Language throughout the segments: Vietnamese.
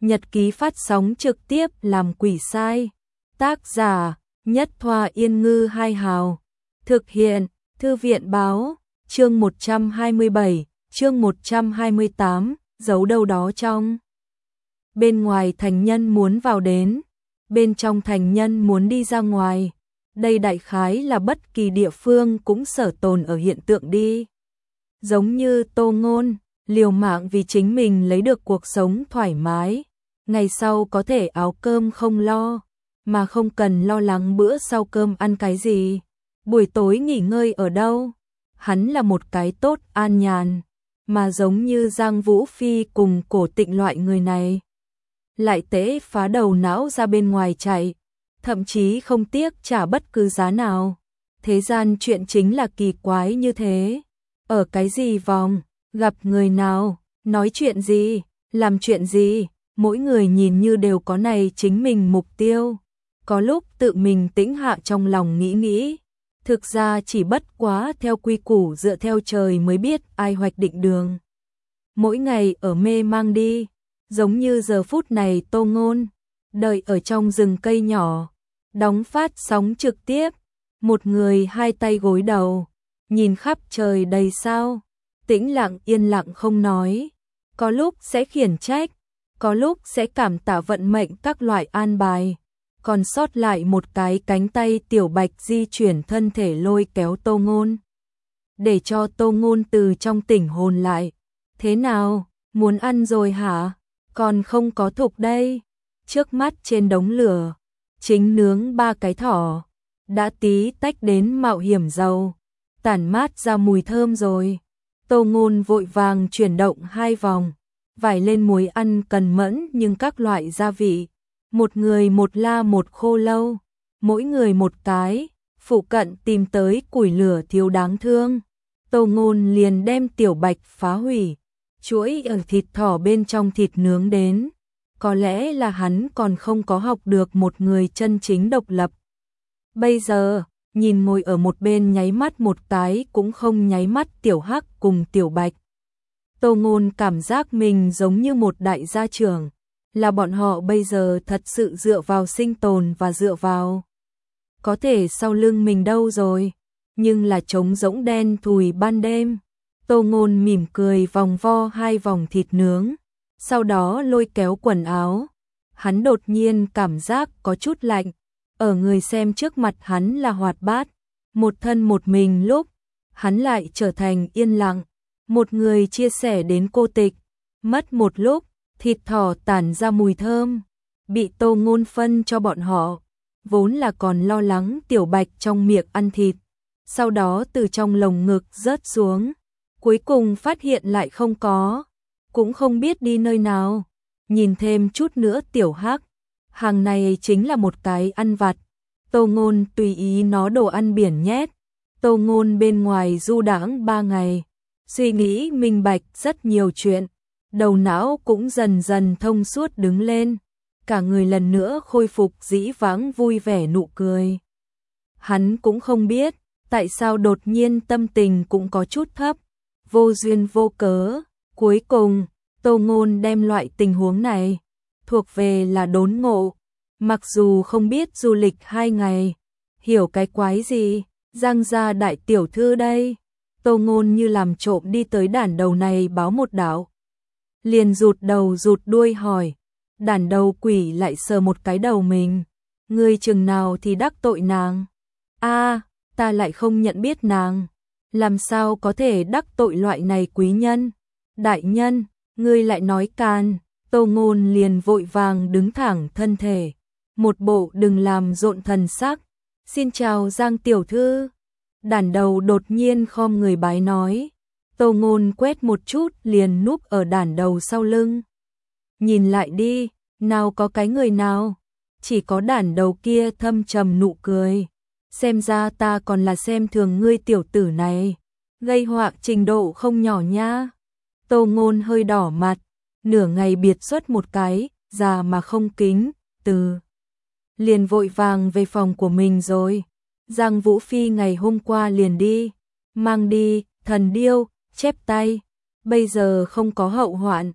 Nhật ký phát sóng trực tiếp làm quỷ sai. Tác giả Nhất Thoa Yên Ngư Hai Hào. Thực hiện Thư viện Báo. Chương 127, chương 128, giấu đâu đó trong. Bên ngoài thành nhân muốn vào đến, bên trong thành nhân muốn đi ra ngoài. Đây đại khái là bất kỳ địa phương cũng sở tồn ở hiện tượng đi. Giống như Tô Ngôn, liều mạng vì chính mình lấy được cuộc sống thoải mái. Ngày sau có thể áo cơm không lo, mà không cần lo lắng bữa sau cơm ăn cái gì. Buổi tối nghỉ ngơi ở đâu? Hắn là một cái tốt an nhàn, mà giống như Giang Vũ Phi cùng Cổ Tịnh loại người này. Lại tế phá đầu não ra bên ngoài chạy, thậm chí không tiếc trả bất cứ giá nào. Thế gian chuyện chính là kỳ quái như thế. Ở cái gì vòng, gặp người nào, nói chuyện gì, làm chuyện gì, mỗi người nhìn như đều có này chính mình mục tiêu. Có lúc tự mình tĩnh hạ trong lòng nghĩ, thực ra chỉ bất quá theo quy củ dựa theo trời mới biết ai hoạch định đường. Mỗi ngày ở mê mang đi, giống như giờ phút này Tô Ngôn, đợi ở trong rừng cây nhỏ, đóng phát sóng trực tiếp, một người hai tay gối đầu, nhìn khắp trời đầy sao, tĩnh lặng yên lặng không nói, có lúc sẽ khiển trách, có lúc sẽ cảm tạ vận mệnh các loại an bài, còn sót lại một cái cánh tay Tiểu Bạch di chuyển thân thể lôi kéo Tô Ngôn, để cho Tô Ngôn từ trong tỉnh hồn lại. Thế nào, muốn ăn rồi hả? Còn không có thục đây. Trước mắt trên đống lửa, chính nướng 3 cái thỏ, đã tí tách đến mạo hiểm dầu, tản mát ra mùi thơm rồi. Tô Ngôn vội vàng chuyển động 2 vòng, vải lên muối ăn cần mẫn nhưng các loại gia vị, một người một la một khô lâu, mỗi người một cái, phụ cận tìm tới củi lửa thiếu đáng thương. Tô Ngôn liền đem Tiểu Bạch phá hủy, chuỗi ở thịt thỏ bên trong thịt nướng đến. Có lẽ là hắn còn không có học được một người chân chính độc lập. Bây giờ, nhìn ngồi ở một bên nháy mắt một cái cũng không nháy mắt Tiểu Hắc cùng Tiểu Bạch. Tô Ngôn cảm giác mình giống như một đại gia trưởng, là bọn họ bây giờ thật sự dựa vào sinh tồn và dựa vào. Có thể sau lưng mình đâu rồi, nhưng là trống rỗng đen thùi ban đêm. Tô Ngôn mỉm cười vòng vo 2 vòng thịt nướng, sau đó lôi kéo quần áo. Hắn đột nhiên cảm giác có chút lạnh, ở người xem trước mặt hắn là hoạt bát, một thân một mình lúc, hắn lại trở thành yên lặng, một người chia sẻ đến cô tịch. Mất một lúc, thịt thỏ tản ra mùi thơm, bị Tô Ngôn phân cho bọn họ, vốn là còn lo lắng Tiểu Bạch trong miệng ăn thịt, sau đó từ trong lồng ngực rớt xuống, cuối cùng phát hiện lại không có, cũng không biết đi nơi nào. Nhìn thêm chút nữa Tiểu Hắc, hàng này chính là một cái ăn vặt. Tô Ngôn tùy ý nó đồ ăn biển nhét. Tô Ngôn bên ngoài du đãng 3 ngày, suy nghĩ minh bạch rất nhiều chuyện, đầu não cũng dần dần thông suốt đứng lên, cả người lần nữa khôi phục dĩ vãng vui vẻ nụ cười. Hắn cũng không biết tại sao đột nhiên tâm tình cũng có chút thấp, vô duyên vô cớ. Cuối cùng, Tô Ngôn đem loại tình huống này thuộc về là đốn ngộ, mặc dù không biết du lịch 2 ngày, hiểu cái quái gì, Giang gia đại tiểu thư đây. Tô Ngôn như làm trộm đi tới đàn đầu này báo một đạo, liền rụt đầu rụt đuôi hỏi, đàn đầu quỷ lại sờ một cái đầu mình, ngươi chừng nào thì đắc tội nàng? A, ta lại không nhận biết nàng, làm sao có thể đắc tội loại này quý nhân? Đại nhân, ngươi lại nói can. Tô Ngôn liền vội vàng đứng thẳng thân thể, một bộ đừng làm rộn thần sắc. Xin chào Giang tiểu thư. Đàn đầu đột nhiên khom người bái nói. Tô Ngôn quét một chút liền núp ở đàn đầu sau lưng. Nhìn lại đi, nào có cái người nào, chỉ có đàn đầu kia thâm trầm nụ cười. Xem ra ta còn là xem thường ngươi tiểu tử này, gây họa trình độ không nhỏ nha. Tô Ngôn hơi đỏ mặt, nửa ngày biệt xuất một cái, già mà không kính, từ. Liền vội vàng về phòng của mình rồi. Giang Vũ Phi ngày hôm qua liền đi, mang đi, thần điêu, chép tay, bây giờ không có hậu hoạn.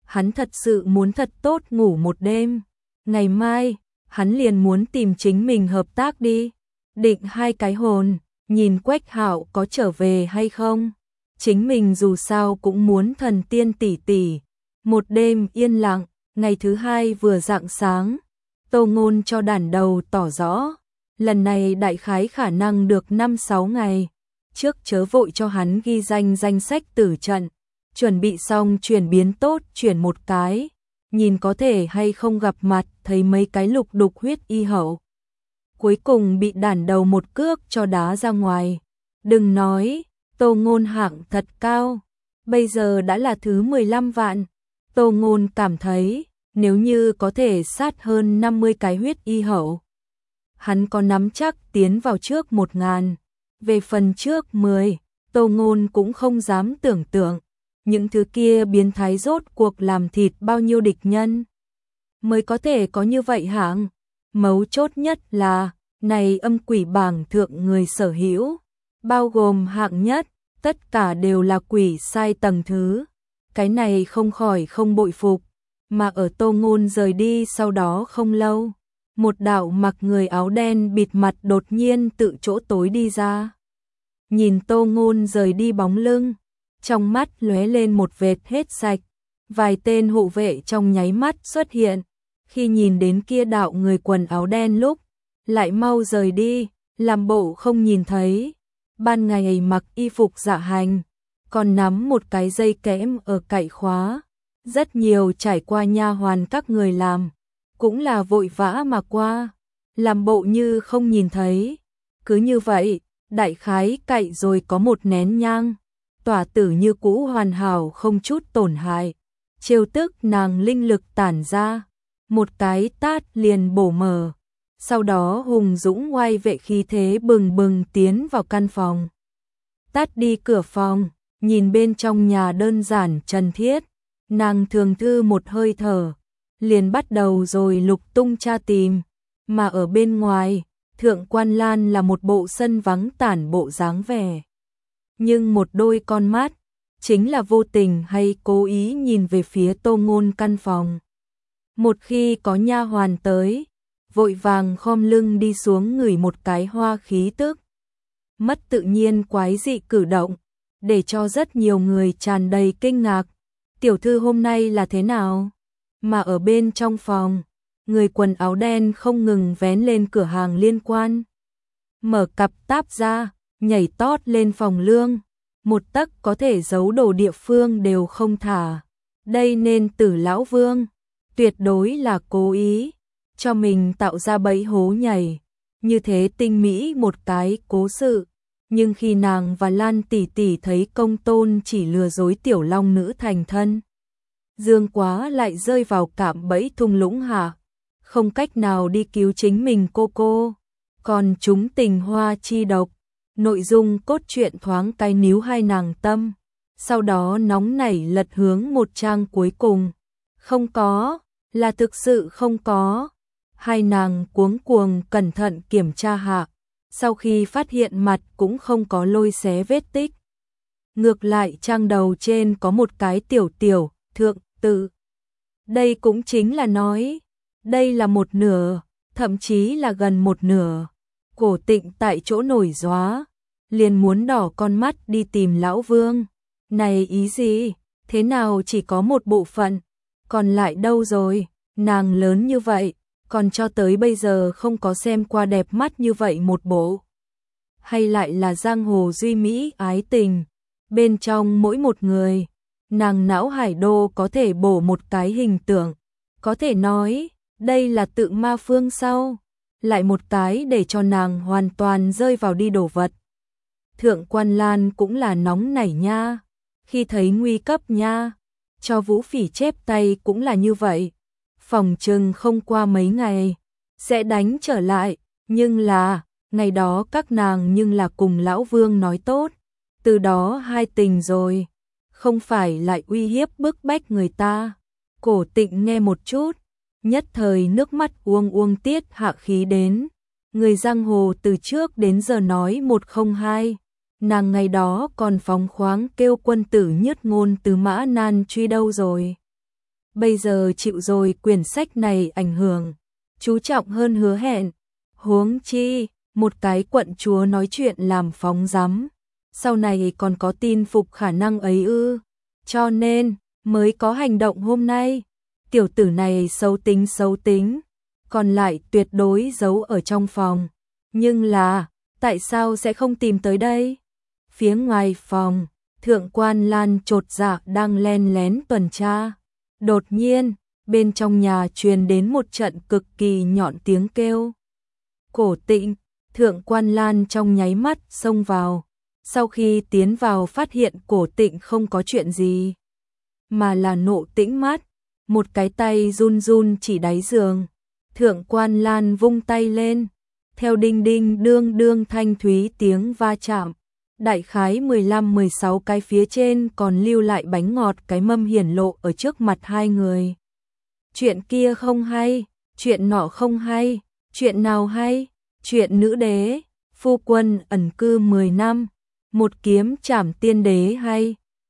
hắn thật sự muốn thật tốt ngủ một đêm. Ngày mai, hắn liền muốn tìm chính mình hợp tác đi. Định hai cái hồn, nhìn Quách Hạo có trở về hay không. Chính mình dù sao cũng muốn thần tiên tỷ tỷ. Một đêm yên lặng, ngày thứ hai vừa rạng sáng, Tô Ngôn cho đàn đầu tỏ rõ, lần này đại khái khả năng được 5-6 ngày. Trước chớ vội cho hắn ghi danh sách tử trận, chuẩn bị xong chuyển biến tốt chuyển một cái, nhìn có thể hay không gặp mặt thấy mấy cái lục đục huyết y hậu. Cuối cùng bị đàn đầu một cước cho đá ra ngoài. Đừng nói, Tô Ngôn hạng thật cao, bây giờ đã là thứ 15 vạn. Tô Ngôn cảm thấy, nếu như có thể sát hơn 50 cái huyết y hậu, hắn có nắm chắc tiến vào trước 1000. Về phần trước 10, Tô Ngôn cũng không dám tưởng tượng, những thứ kia biến thái rốt cuộc làm thịt bao nhiêu địch nhân mới có thể có như vậy hạng. Mấu chốt nhất là, này âm quỷ bảng thượng người sở hữu, bao gồm hạng nhất, tất cả đều là quỷ sai tầng thứ. Cái này không khỏi không bội phục, mà ở Tô Ngôn rời đi sau đó không lâu, một đạo mặc người áo đen bịt mặt đột nhiên tự chỗ tối đi ra. Nhìn Tô Ngôn rời đi bóng lưng, trong mắt lóe lên một vệt hết sạch, vài tên hộ vệ trong nháy mắt xuất hiện, khi nhìn đến kia đạo người quần áo đen lúc, lại mau rời đi, làm bộ không nhìn thấy. Ban ngày mặc y phục dạ hành, còn nắm một cái dây kẽm ở cậy khóa, rất nhiều trải qua nha hoàn các người làm, cũng là vội vã mà qua, làm bộ như không nhìn thấy. Cứ như vậy, đại khái cậy rồi có một nén nhang, tỏa tử như cũ hoàn hảo không chút tổn hại. Trêu tức nàng linh lực tản ra, một cái tát liền bổ mở, sau đó hùng dũng oai vệ khí thế bừng bừng tiến vào căn phòng. Tát đi cửa phòng, nhìn bên trong nhà đơn giản trần thiết, nàng thường thư một hơi thở, liền bắt đầu rồi lục tung tra tìm, mà ở bên ngoài, Thượng Quan Lan là một bộ sân vắng tản bộ dáng vẻ. Nhưng một đôi con mắt, chính là vô tình hay cố ý nhìn về phía Tô Ngôn căn phòng. Một khi có nha hoàn tới, vội vàng khom lưng đi xuống ngửi một cái hoa khí tức. Mất tự nhiên quái dị cử động, để cho rất nhiều người tràn đầy kinh ngạc. Tiểu thư hôm nay là thế nào? Mà ở bên trong phòng, người quần áo đen không ngừng vén lên cửa hàng liên quan. Mở cặp táp ra, nhảy tót lên phòng lương, một tấc có thể giấu đồ địa phương đều không thả. Đây nên Tử lão vương, tuyệt đối là cố ý, cho mình tạo ra bẫy hố nhảy. Như thế tinh mỹ một cái cố sự, nhưng khi nàng và Lan tỷ tỷ thấy Công Tôn chỉ lừa dối tiểu long nữ thành thân, Dương Quá lại rơi vào cạm bẫy thung lũng hạ, không cách nào đi cứu chính mình cô, còn chúng tình hoa chi độc, nội dung cốt truyện thoáng cái níu hai nàng tâm, sau đó nóng nảy lật hướng một trang cuối cùng. Không có, là thực sự không có. Hai nàng cuống cuồng cẩn thận kiểm tra hạ, sau khi phát hiện mặt cũng không có lôi xé vết tích. Ngược lại trang đầu trên có một cái tiểu tiểu, thượng tự. Đây cũng chính là nói, đây là một nửa, thậm chí là gần một nửa. Cổ Tịnh tại chỗ nổi gióa, liền muốn đỏ con mắt đi tìm lão vương. Này ý gì, thế nào chỉ có một bộ phận, còn lại đâu rồi, nàng lớn như vậy, còn cho tới bây giờ không có xem qua đẹp mắt như vậy một bộ. Hay lại là giang hồ duy mỹ ái tình, bên trong mỗi một người, nàng não hải đô có thể bổ một cái hình tượng, có thể nói, đây là tự ma phương sau, lại một cái để cho nàng hoàn toàn rơi vào đi đồ vật. Thượng Quan Lan cũng là nóng nảy nha, khi thấy nguy cấp nha, cho Vũ Phỉ chép tay cũng là như vậy, phòng chừng không qua mấy ngày, sẽ đánh trở lại, nhưng là, ngày đó các nàng nhưng là cùng lão vương nói tốt, từ đó hai tình rồi, không phải lại uy hiếp bức bách người ta. Cổ Tịnh nghe một chút, nhất thời nước mắt uông tiết hạ khí đến, người giang hồ từ trước đến giờ nói một không hai, nàng ngày đó còn phóng khoáng kêu quân tử nhất ngôn từ Mã Nan truy đâu rồi. bây giờ chịu rồi quyển sách này ảnh hưởng, chú trọng hơn hứa hẹn. Huống chi, một cái quận chúa nói chuyện làm phóng dắm, sau này còn có tin phục khả năng ấy ư, cho nên mới có hành động hôm nay. Tiểu tử này xấu tính, còn lại tuyệt đối giấu ở trong phòng. Nhưng là, tại sao sẽ không tìm tới đây? Phía ngoài phòng, Thượng quan Lan chột dạ đang len lén tuần tra. Đột nhiên, bên trong nhà truyền đến một trận cực kỳ nhọn tiếng kêu. Cổ Tịnh, Thượng quan Lan trong nháy mắt xông vào. Sau khi tiến vào phát hiện Cổ Tịnh không có chuyện gì, mà là nộ tĩnh mắt, một cái tay run run chỉ đáy giường. Thượng quan Lan vung tay lên, theo đinh đinh đương đương thanh thúy tiếng va chạm, đại khái 15-16 cái phía trên còn lưu lại bánh ngọt cái mâm hiển lộ ở trước mặt hai người. Chuyện kia không hay, chuyện nọ không hay, chuyện nào hay? Chuyện nữ đế, phu quân ẩn cư 10 năm, một kiếm trảm tiên đế hay?